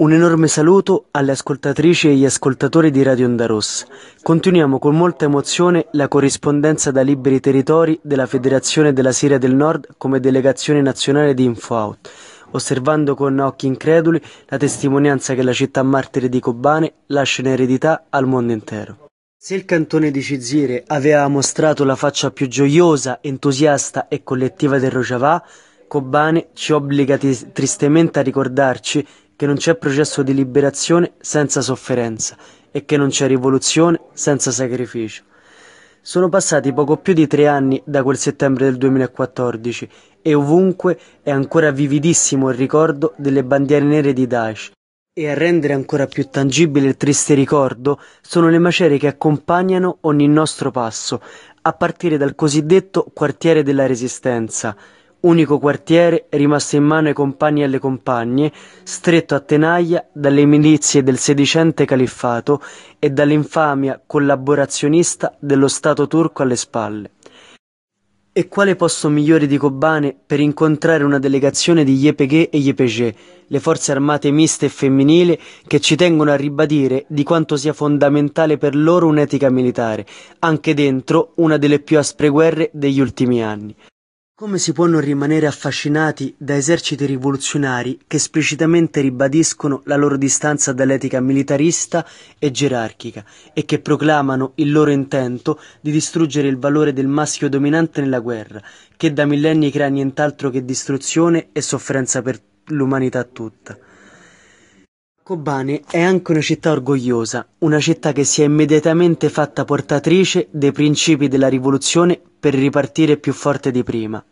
Un enorme saluto alle ascoltatrici e agli ascoltatori di Radio Onda Rossa. Continuiamo con molta emozione la corrispondenza da liberi territori della Federazione della Siria del Nord come delegazione nazionale di InfoOut, osservando con occhi increduli la testimonianza che la città martire di Kobane lascia in eredità al mondo intero. Se il cantone di Cizire aveva mostrato la faccia più gioiosa, entusiasta e collettiva del Rojava, Kobane ci obbliga tristemente a ricordarci che non c'è processo di liberazione senza sofferenza e che non c'è rivoluzione senza sacrificio. Sono passati poco più di 3 anni da quel settembre del 2014 e ovunque è ancora vividissimo il ricordo delle bandiere nere di Daesh. E a rendere ancora più tangibile il triste ricordo sono le macerie che accompagnano ogni nostro passo, a partire dal cosiddetto quartiere della Resistenza, unico quartiere rimasto in mano ai compagni e alle compagne, stretto a tenaglia dalle milizie del sedicente califfato e dall'infamia collaborazionista dello Stato turco alle spalle. E quale posto migliore di Kobane per incontrare una delegazione di YPG e YPG, le forze armate miste e femminili che ci tengono a ribadire di quanto sia fondamentale per loro un'etica militare, anche dentro una delle più aspre guerre degli ultimi anni. Come si può non rimanere affascinati da eserciti rivoluzionari che esplicitamente ribadiscono la loro distanza dall'etica militarista e gerarchica e che proclamano il loro intento di distruggere il valore del maschio dominante nella guerra, che da millenni crea nient'altro che distruzione e sofferenza per l'umanità tutta. Kobane è anche una città orgogliosa, una città che si è immediatamente fatta portatrice dei principi della rivoluzione per ripartire più forte di prima.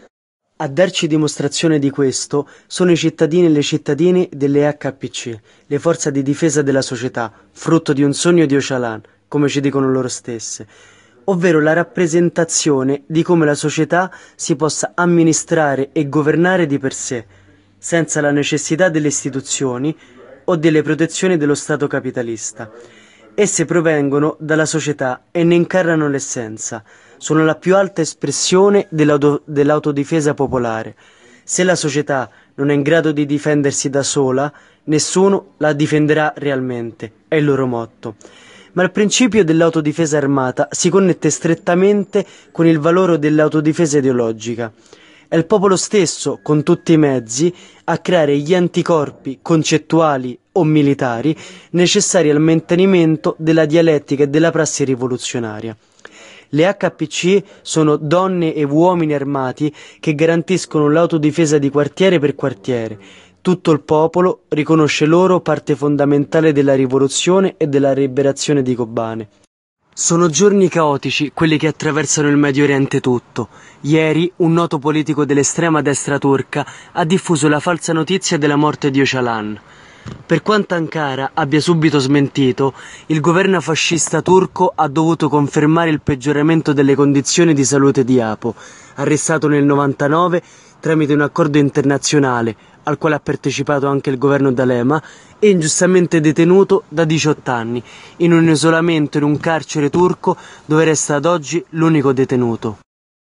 A darci dimostrazione di questo sono i cittadini e le cittadine delle HPC, le forze di difesa della società, frutto di un sogno di Öcalan, come ci dicono loro stesse, ovvero la rappresentazione di come la società si possa amministrare e governare di per sé, senza la necessità delle istituzioni o delle protezioni dello Stato capitalista. Esse provengono dalla società e ne incarnano l'essenza. Sono la più alta espressione dell'autodifesa popolare. Se la società non è in grado di difendersi da sola, nessuno la difenderà realmente, è il loro motto. Ma il principio dell'autodifesa armata si connette strettamente con il valore dell'autodifesa ideologica. È il popolo stesso, con tutti i mezzi, a creare gli anticorpi concettuali o militari necessari al mantenimento della dialettica e della prassi rivoluzionaria. Le HPC sono donne e uomini armati che garantiscono l'autodifesa di quartiere per quartiere. Tutto il popolo riconosce loro parte fondamentale della rivoluzione e della liberazione di Kobane. Sono giorni caotici quelli che attraversano il Medio Oriente tutto. Ieri un noto politico dell'estrema destra turca ha diffuso la falsa notizia della morte di Öcalan. Per quanto Ankara abbia subito smentito, il governo fascista turco ha dovuto confermare il peggioramento delle condizioni di salute di Apo, arrestato nel 1999 tramite un accordo internazionale al quale ha partecipato anche il governo D'Alema e ingiustamente detenuto da 18 anni in un isolamento in un carcere turco dove resta ad oggi l'unico detenuto.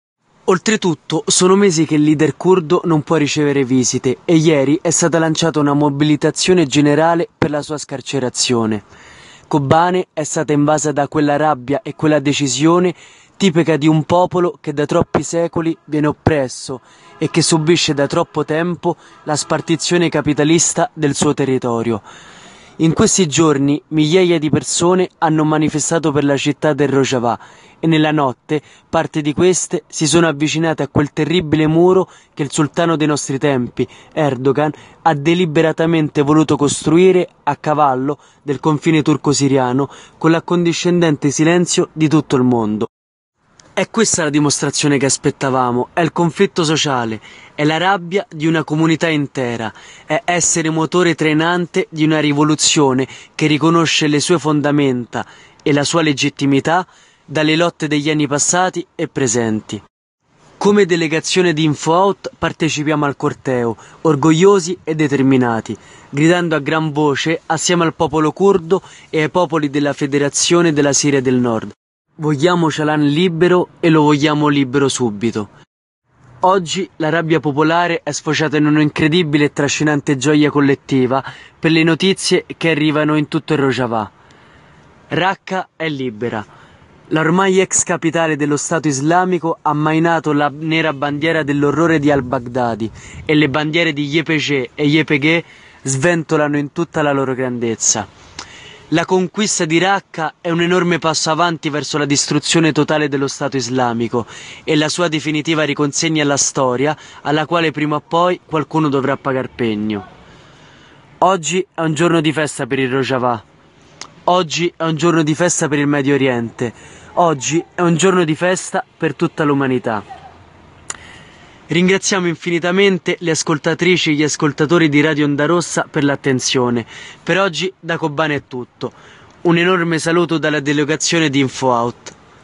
Oltretutto, sono mesi che il leader curdo non può ricevere visite e ieri è stata lanciata una mobilitazione generale per la sua scarcerazione. Kobane è stata invasa da quella rabbia e quella decisione tipica di un popolo che da troppi secoli viene oppresso e che subisce da troppo tempo la spartizione capitalista del suo territorio. In questi giorni migliaia di persone hanno manifestato per la città del Rojava e nella notte parte di queste si sono avvicinate a quel terribile muro che il sultano dei nostri tempi, Erdogan, ha deliberatamente voluto costruire a cavallo del confine turco-siriano con l'accondiscendente silenzio di tutto il mondo. È questa la dimostrazione che aspettavamo, è il conflitto sociale, è la rabbia di una comunità intera, è essere motore trainante di una rivoluzione che riconosce le sue fondamenta e la sua legittimità dalle lotte degli anni passati e presenti. Come delegazione di InfoOut partecipiamo al corteo, orgogliosi e determinati, gridando a gran voce assieme al popolo curdo e ai popoli della Federazione della Siria del Nord. Vogliamo Öcalan libero e lo vogliamo libero subito. Oggi la rabbia popolare è sfociata in un'incredibile e trascinante gioia collettiva per le notizie che arrivano in tutto il Rojava. Raqqa è libera. La ormai ex capitale dello Stato islamico ha mainato la nera bandiera dell'orrore di al-Baghdadi e le bandiere di YPG e YPG sventolano in tutta la loro grandezza. La conquista di Raqqa è un enorme passo avanti verso la distruzione totale dello Stato islamico e la sua definitiva riconsegna alla storia, alla quale prima o poi qualcuno dovrà pagar pegno. Oggi è un giorno di festa per il Rojava. Oggi è un giorno di festa per il Medio Oriente. Oggi è un giorno di festa per tutta l'umanità. Ringraziamo infinitamente le ascoltatrici e gli ascoltatori di Radio Onda Rossa per l'attenzione. Per oggi da Kobane è tutto. Un enorme saluto dalla delegazione di InfoOut.